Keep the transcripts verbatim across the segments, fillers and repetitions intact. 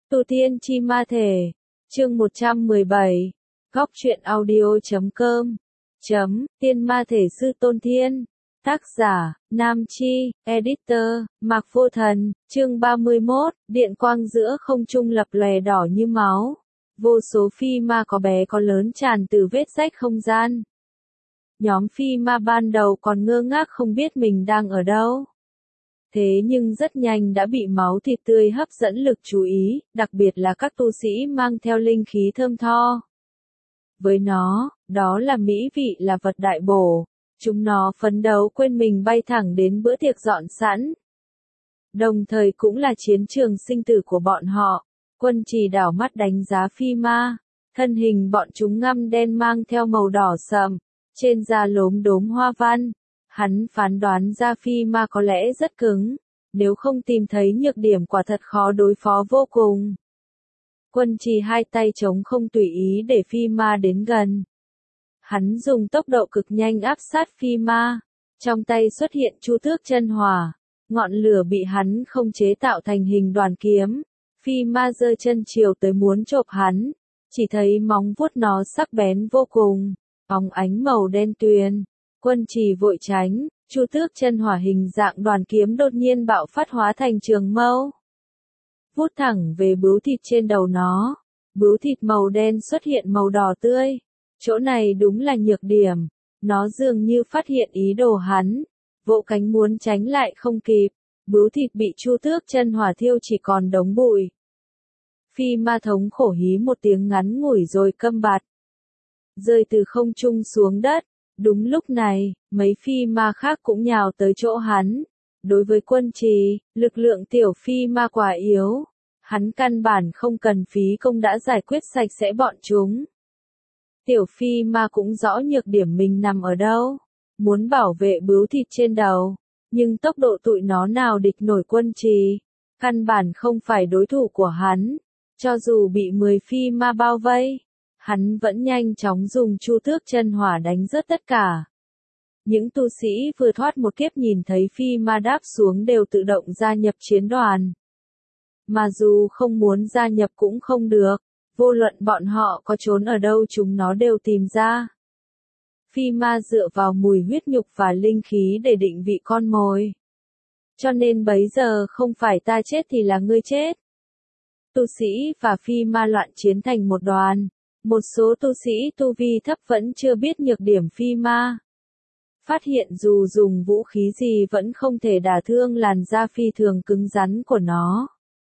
Tu Tiên Chi Ma Thể, chương một trăm mười bảy, góc truyện audio.com, chấm, Tiên Ma Thể Sư Tôn Thiên, tác giả, Nam Chi, editor, Mạc Vô Thần, chương ba mươi mốt, điện quang giữa không trung lập lòe đỏ như máu, vô số phi ma có bé có lớn tràn từ vết rách không gian. Nhóm phi ma ban đầu còn ngơ ngác không biết mình đang ở đâu. Thế nhưng rất nhanh đã bị máu thịt tươi hấp dẫn lực chú ý, đặc biệt là các tu sĩ mang theo linh khí thơm tho. Với nó, đó là mỹ vị là vật đại bổ, chúng nó phấn đấu quên mình bay thẳng đến bữa tiệc dọn sẵn. Đồng thời cũng là chiến trường sinh tử của bọn họ. Quân Trì đảo mắt đánh giá phi ma, thân hình bọn chúng ngăm đen mang theo màu đỏ sậm, trên da lốm đốm hoa văn. Hắn phán đoán ra phi ma có lẽ rất cứng, nếu không tìm thấy nhược điểm quả thật khó đối phó vô cùng. Quân Trì hai tay trống không tùy ý để phi ma đến gần. Hắn dùng tốc độ cực nhanh áp sát phi ma, trong tay xuất hiện chu tước chân hỏa, ngọn lửa bị hắn không chế tạo thành hình đoàn kiếm. Phi ma giơ chân chiều tới muốn chộp hắn, chỉ thấy móng vuốt nó sắc bén vô cùng, óng ánh màu đen tuyền. Quân Trì vội tránh, chu tước chân hỏa hình dạng đoàn kiếm đột nhiên bạo phát hóa thành trường mâu. Vút thẳng về bướu thịt trên đầu nó, bướu thịt màu đen xuất hiện màu đỏ tươi. Chỗ này đúng là nhược điểm, nó dường như phát hiện ý đồ hắn, vỗ cánh muốn tránh lại không kịp, bướu thịt bị chu tước chân hỏa thiêu chỉ còn đống bụi. Phi ma thống khổ hí một tiếng ngắn ngủi rồi câm bặt, rơi từ không trung xuống đất. Đúng lúc này, mấy phi ma khác cũng nhào tới chỗ hắn. Đối với Quân Trì, lực lượng tiểu phi ma quá yếu. Hắn căn bản không cần phí công đã giải quyết sạch sẽ bọn chúng. Tiểu phi ma cũng rõ nhược điểm mình nằm ở đâu. Muốn bảo vệ bướu thịt trên đầu. Nhưng tốc độ tụi nó nào địch nổi Quân Trì. Căn bản không phải đối thủ của hắn. Cho dù bị mười phi ma bao vây, hắn vẫn nhanh chóng dùng chu tước chân hỏa đánh rớt tất cả. Những tu sĩ vừa thoát một kiếp nhìn thấy phi ma đáp xuống đều tự động gia nhập chiến đoàn. Mà dù không muốn gia nhập cũng không được, vô luận bọn họ có trốn ở đâu chúng nó đều tìm ra. Phi ma dựa vào mùi huyết nhục và linh khí để định vị con mồi. Cho nên bấy giờ không phải ta chết thì là ngươi chết. Tu sĩ và phi ma loạn chiến thành một đoàn. Một số tu sĩ tu vi thấp vẫn chưa biết nhược điểm phi ma. Phát hiện dù dùng vũ khí gì vẫn không thể đả thương làn da phi thường cứng rắn của nó.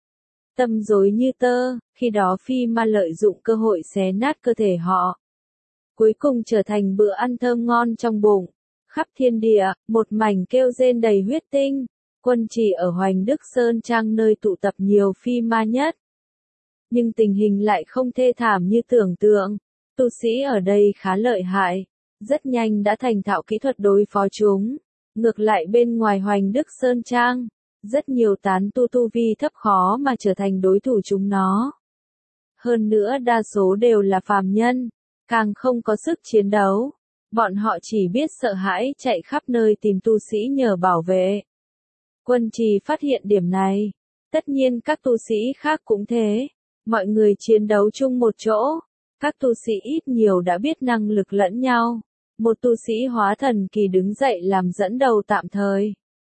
Tâm rối như tơ, khi đó phi ma lợi dụng cơ hội xé nát cơ thể họ. Cuối cùng trở thành bữa ăn thơm ngon trong bụng. Khắp thiên địa, một mảnh kêu rên đầy huyết tinh. Quân Trì ở Hoành Đức Sơn Trang nơi tụ tập nhiều phi ma nhất. Nhưng tình hình lại không thê thảm như tưởng tượng. Tu sĩ ở đây khá lợi hại, rất nhanh đã thành thạo kỹ thuật đối phó chúng. Ngược lại bên ngoài Hoành Đức Sơn Trang, rất nhiều tán tu tu vi thấp khó mà trở thành đối thủ chúng nó. Hơn nữa đa số đều là phàm nhân, càng không có sức chiến đấu. Bọn họ chỉ biết sợ hãi chạy khắp nơi tìm tu sĩ nhờ bảo vệ. Quân Trì phát hiện điểm này. Tất nhiên các tu sĩ khác cũng thế. Mọi người chiến đấu chung một chỗ, các tu sĩ ít nhiều đã biết năng lực lẫn nhau. Một tu sĩ hóa thần kỳ đứng dậy làm dẫn đầu tạm thời.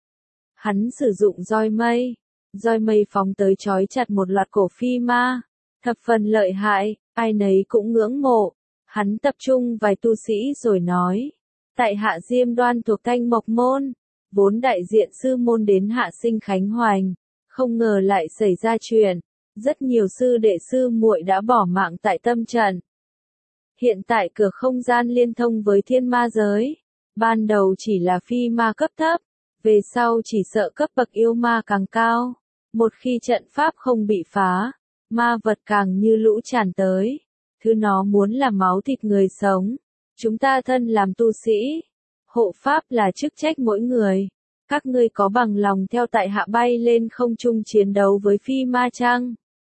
Hắn sử dụng roi mây, roi mây phóng tới trói chặt một loạt cổ phi ma, thập phần lợi hại, ai nấy cũng ngưỡng mộ. Hắn tập trung vài tu sĩ rồi nói, tại Hạ Diêm Đoan thuộc Thanh Mộc Môn, vốn đại diện sư môn đến Hạ Sinh Khánh Hoành, không ngờ lại xảy ra chuyện. Rất nhiều sư đệ sư muội đã bỏ mạng tại tâm trận. Hiện tại cửa không gian liên thông với thiên ma giới. Ban đầu chỉ là phi ma cấp thấp, về sau chỉ sợ cấp bậc yêu ma càng cao. Một khi trận pháp không bị phá, ma vật càng như lũ tràn tới. Thứ nó muốn là máu thịt người sống. Chúng ta thân làm tu sĩ. Hộ pháp là chức trách mỗi người. Các ngươi có bằng lòng theo tại hạ bay lên không trung chiến đấu với phi ma chăng?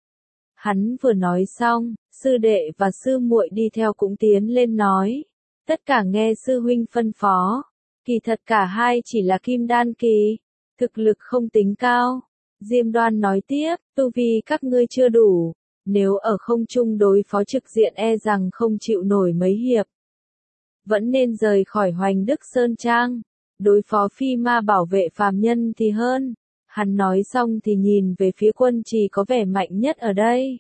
Hắn vừa nói xong, sư đệ và sư muội đi theo cũng tiến lên nói. Tất cả nghe sư huynh phân phó. Kỳ thật cả hai chỉ là kim đan kỳ. Thực lực không tính cao. Diêm Đoan nói tiếp, tu vi các ngươi chưa đủ, nếu ở không trung đối phó trực diện e rằng không chịu nổi mấy hiệp. Vẫn nên rời khỏi Hoành Đức Sơn Trang, đối phó phi ma bảo vệ phàm nhân thì hơn. Hắn nói xong thì nhìn về phía Quân Trì có vẻ mạnh nhất ở đây.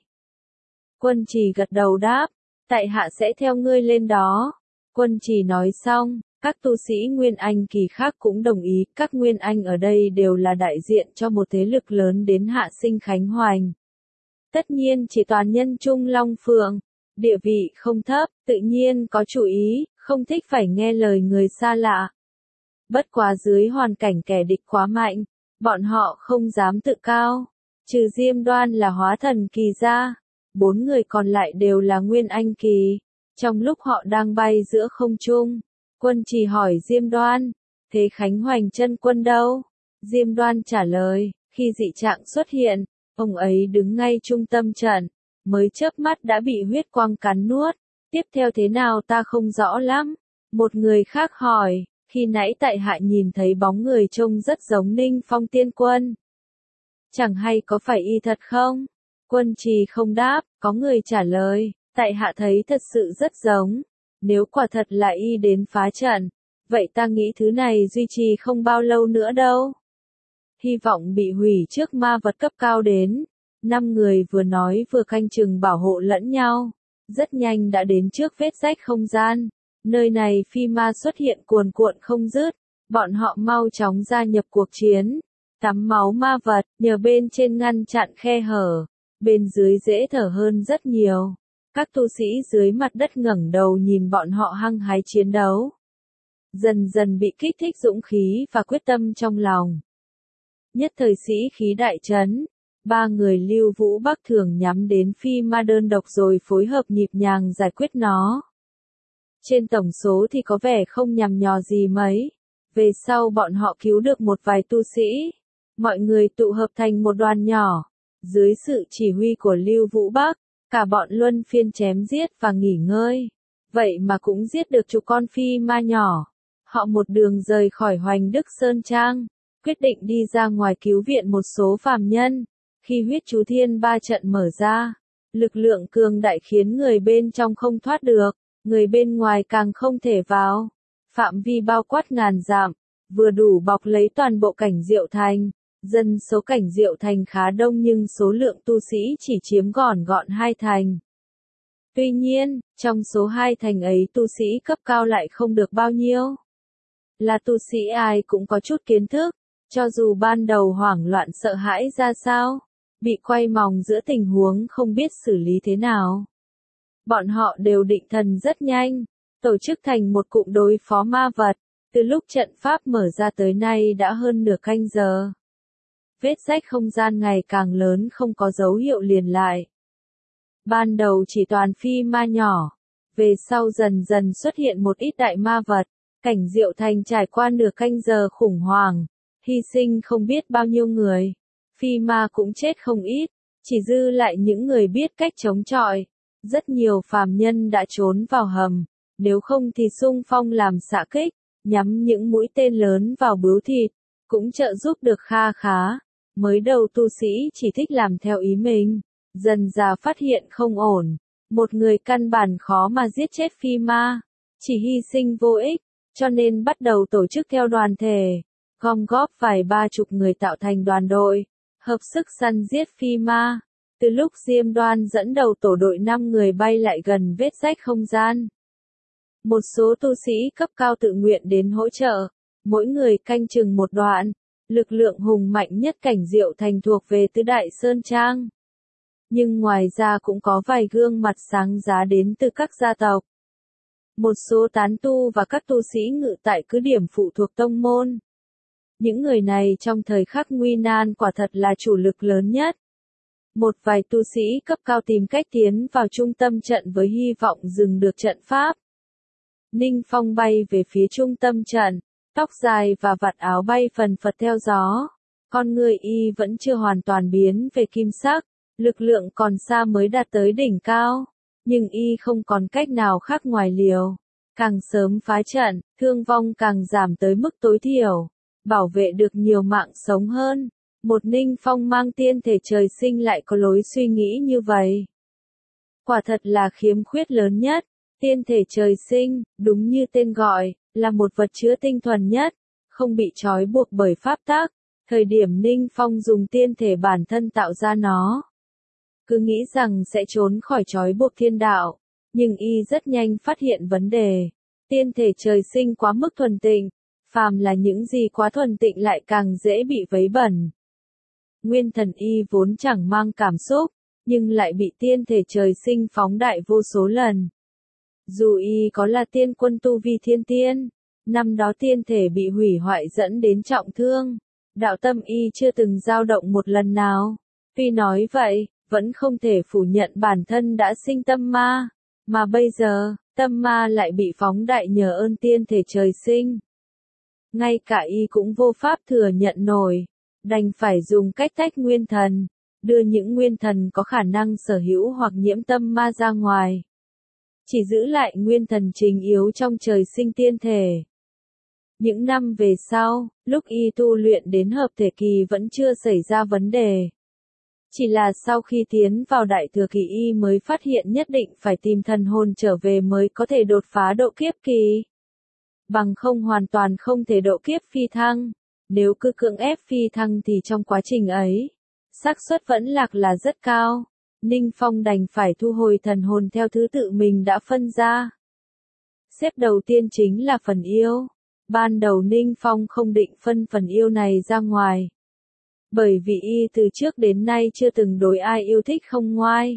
Quân Trì gật đầu đáp, tại hạ sẽ theo ngươi lên đó. Quân Trì nói xong, các tu sĩ Nguyên Anh kỳ khác cũng đồng ý, các Nguyên Anh ở đây đều là đại diện cho một thế lực lớn đến Hạ Sinh Khánh Hoành. Tất nhiên chỉ toàn nhân Trung Long Phượng, địa vị không thấp, tự nhiên có chủ ý, không thích phải nghe lời người xa lạ. Bất quá dưới hoàn cảnh kẻ địch quá mạnh, bọn họ không dám tự cao, trừ Diêm Đoan là hóa thần kỳ ra, bốn người còn lại đều là Nguyên Anh kỳ. Trong lúc họ đang bay giữa không trung, Quân Trì hỏi Diêm Đoan, thế Khánh Hoành chân quân đâu? Diêm Đoan trả lời, khi dị trạng xuất hiện, ông ấy đứng ngay trung tâm trận, mới chớp mắt đã bị huyết quang cắn nuốt, tiếp theo thế nào ta không rõ lắm. Một người khác hỏi, khi nãy tại hạ nhìn thấy bóng người trông rất giống Ninh Phong tiên quân. Chẳng hay có phải y thật không? Quân Trì không đáp, có người trả lời, tại hạ thấy thật sự rất giống. Nếu quả thật là y đến phá trận, vậy ta nghĩ thứ này duy trì không bao lâu nữa đâu. Hy vọng bị hủy trước ma vật cấp cao đến. Năm người vừa nói vừa canh chừng bảo hộ lẫn nhau. Rất nhanh đã đến trước vết rách không gian. Nơi này phi ma xuất hiện cuồn cuộn không dứt. Bọn họ mau chóng gia nhập cuộc chiến. Tắm máu ma vật, nhờ bên trên ngăn chặn khe hở. Bên dưới dễ thở hơn rất nhiều. Các tu sĩ dưới mặt đất ngẩng đầu nhìn bọn họ hăng hái chiến đấu. Dần dần bị kích thích dũng khí và quyết tâm trong lòng. Nhất thời sĩ khí đại trấn, ba người Lưu Vũ Bắc thường nhắm đến phi ma đơn độc rồi phối hợp nhịp nhàng giải quyết nó. Trên tổng số thì có vẻ không nhằm nhò gì mấy. Về sau bọn họ cứu được một vài tu sĩ. Mọi người tụ hợp thành một đoàn nhỏ. Dưới sự chỉ huy của Lưu Vũ Bắc, cả bọn luân phiên chém giết và nghỉ ngơi. Vậy mà cũng giết được chục con phi ma nhỏ. Họ một đường rời khỏi Hoành Đức Sơn Trang, quyết định đi ra ngoài cứu viện một số phàm nhân. Khi huyết chú thiên ba trận mở ra, lực lượng cường đại khiến người bên trong không thoát được, người bên ngoài càng không thể vào. Phạm vi bao quát ngàn dặm, vừa đủ bọc lấy toàn bộ Cảnh Diệu Thành. Dân số Cảnh Diệu Thành khá đông nhưng số lượng tu sĩ chỉ chiếm gọn gọn hai thành. Tuy nhiên, trong số hai thành ấy tu sĩ cấp cao lại không được bao nhiêu. Là tu sĩ ai cũng có chút kiến thức, cho dù ban đầu hoảng loạn sợ hãi ra sao, bị quay mòng giữa tình huống không biết xử lý thế nào. Bọn họ đều định thần rất nhanh, tổ chức thành một cụm đối phó ma vật, từ lúc trận pháp mở ra tới nay đã hơn nửa canh giờ. Vết rách không gian ngày càng lớn không có dấu hiệu liền lại. Ban đầu chỉ toàn phi ma nhỏ, về sau dần dần xuất hiện một ít đại ma vật. Cảnh Diệu Thành trải qua nửa canh giờ khủng hoảng, hy sinh không biết bao nhiêu người. Phi ma cũng chết không ít, chỉ dư lại những người biết cách chống chọi. Rất nhiều phàm nhân đã trốn vào hầm, nếu không thì xung phong làm xạ kích, nhắm những mũi tên lớn vào bướu thịt, cũng trợ giúp được kha khá. Mới đầu tu sĩ chỉ thích làm theo ý mình, dần dà phát hiện không ổn. Một người căn bản khó mà giết chết phi ma, chỉ hy sinh vô ích, cho nên bắt đầu tổ chức theo đoàn thể, gom góp vài ba chục người tạo thành đoàn đội, hợp sức săn giết phi ma. Từ lúc Diêm Đoan dẫn đầu tổ đội năm người bay lại gần vết rách không gian. Một số tu sĩ cấp cao tự nguyện đến hỗ trợ, mỗi người canh chừng một đoạn. Lực lượng hùng mạnh nhất Cảnh Diệu Thành thuộc về Tứ Đại Sơn Trang. Nhưng ngoài ra cũng có vài gương mặt sáng giá đến từ các gia tộc. Một số tán tu và các tu sĩ ngự tại cứ điểm phụ thuộc tông môn. Những người này trong thời khắc nguy nan quả thật là chủ lực lớn nhất. Một vài tu sĩ cấp cao tìm cách tiến vào trung tâm trận với hy vọng dừng được trận pháp. Ninh Phong bay về phía trung tâm trận. Tóc dài và vạt áo bay phần phật theo gió. Con người y vẫn chưa hoàn toàn biến về kim sắc. Lực lượng còn xa mới đạt tới đỉnh cao. Nhưng y không còn cách nào khác ngoài liều. Càng sớm phá trận, thương vong càng giảm tới mức tối thiểu. Bảo vệ được nhiều mạng sống hơn. Một Ninh Phong mang tiên thể trời sinh lại có lối suy nghĩ như vậy. Quả thật là khiếm khuyết lớn nhất. Tiên thể trời sinh, đúng như tên gọi, là một vật chứa tinh thuần nhất, không bị trói buộc bởi pháp tắc. Thời điểm Ninh Phong dùng tiên thể bản thân tạo ra nó, cứ nghĩ rằng sẽ trốn khỏi trói buộc thiên đạo, nhưng y rất nhanh phát hiện vấn đề. Tiên thể trời sinh quá mức thuần tịnh, phàm là những gì quá thuần tịnh lại càng dễ bị vấy bẩn. Nguyên thần y vốn chẳng mang cảm xúc, nhưng lại bị tiên thể trời sinh phóng đại vô số lần. Dù y có là tiên quân tu vi thiên tiên, năm đó tiên thể bị hủy hoại dẫn đến trọng thương, đạo tâm y chưa từng dao động một lần nào. Tuy nói vậy, vẫn không thể phủ nhận bản thân đã sinh tâm ma, mà bây giờ, tâm ma lại bị phóng đại nhờ ơn tiên thể trời sinh. Ngay cả y cũng vô pháp thừa nhận nổi, đành phải dùng cách tách nguyên thần, đưa những nguyên thần có khả năng sở hữu hoặc nhiễm tâm ma ra ngoài. Chỉ giữ lại nguyên thần chính yếu trong trời sinh tiên thể. Những năm về sau, lúc y tu luyện đến hợp thể kỳ vẫn chưa xảy ra vấn đề. Chỉ là sau khi tiến vào đại thừa kỳ y mới phát hiện nhất định phải tìm thần hồn trở về mới có thể đột phá độ kiếp kỳ. Bằng không hoàn toàn không thể độ kiếp phi thăng. Nếu cứ cưỡng ép phi thăng thì trong quá trình ấy, xác suất vẫn lạc là rất cao. Ninh Phong đành phải thu hồi thần hồn theo thứ tự mình đã phân ra. Xếp đầu tiên chính là phần yêu. Ban đầu Ninh Phong không định phân phần yêu này ra ngoài. Bởi vì y từ trước đến nay chưa từng đối ai yêu thích không ngoai.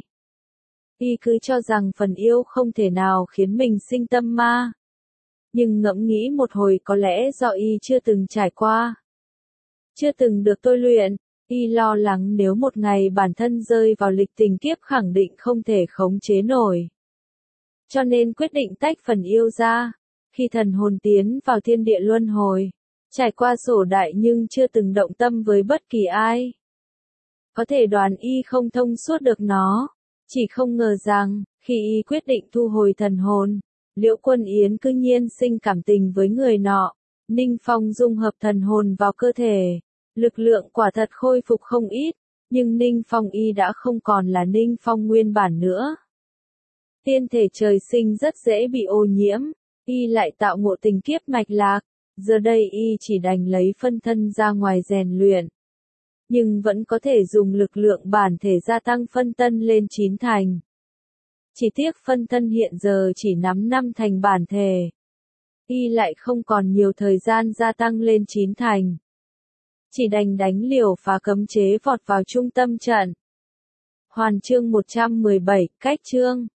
Y cứ cho rằng phần yêu không thể nào khiến mình sinh tâm ma. Nhưng ngẫm nghĩ một hồi có lẽ do y chưa từng trải qua. Chưa từng được tôi luyện, y lo lắng nếu một ngày bản thân rơi vào lịch tình kiếp khẳng định không thể khống chế nổi. Cho nên quyết định tách phần yêu ra. Khi thần hồn tiến vào thiên địa luân hồi, trải qua sổ đại nhưng chưa từng động tâm với bất kỳ ai. Có thể đoán y không thông suốt được nó, chỉ không ngờ rằng, khi y quyết định thu hồi thần hồn, Liễu Quân Yến cứ nhiên sinh cảm tình với người nọ. Ninh Phong dung hợp thần hồn vào cơ thể, lực lượng quả thật khôi phục không ít, nhưng Ninh Phong y đã không còn là Ninh Phong nguyên bản nữa. Tiên thể trời sinh rất dễ bị ô nhiễm, y lại tạo ngộ tình kiếp mạch lạc, giờ đây y chỉ đành lấy phân thân ra ngoài rèn luyện. Nhưng vẫn có thể dùng lực lượng bản thể gia tăng phân thân lên chín thành. Chỉ tiếc phân thân hiện giờ chỉ nắm năm thành bản thể. Y lại không còn nhiều thời gian gia tăng lên chín thành. Chỉ đành đánh liều phá cấm chế vọt vào trung tâm trận. Hoàn chương một trăm mười bảy, cách chương.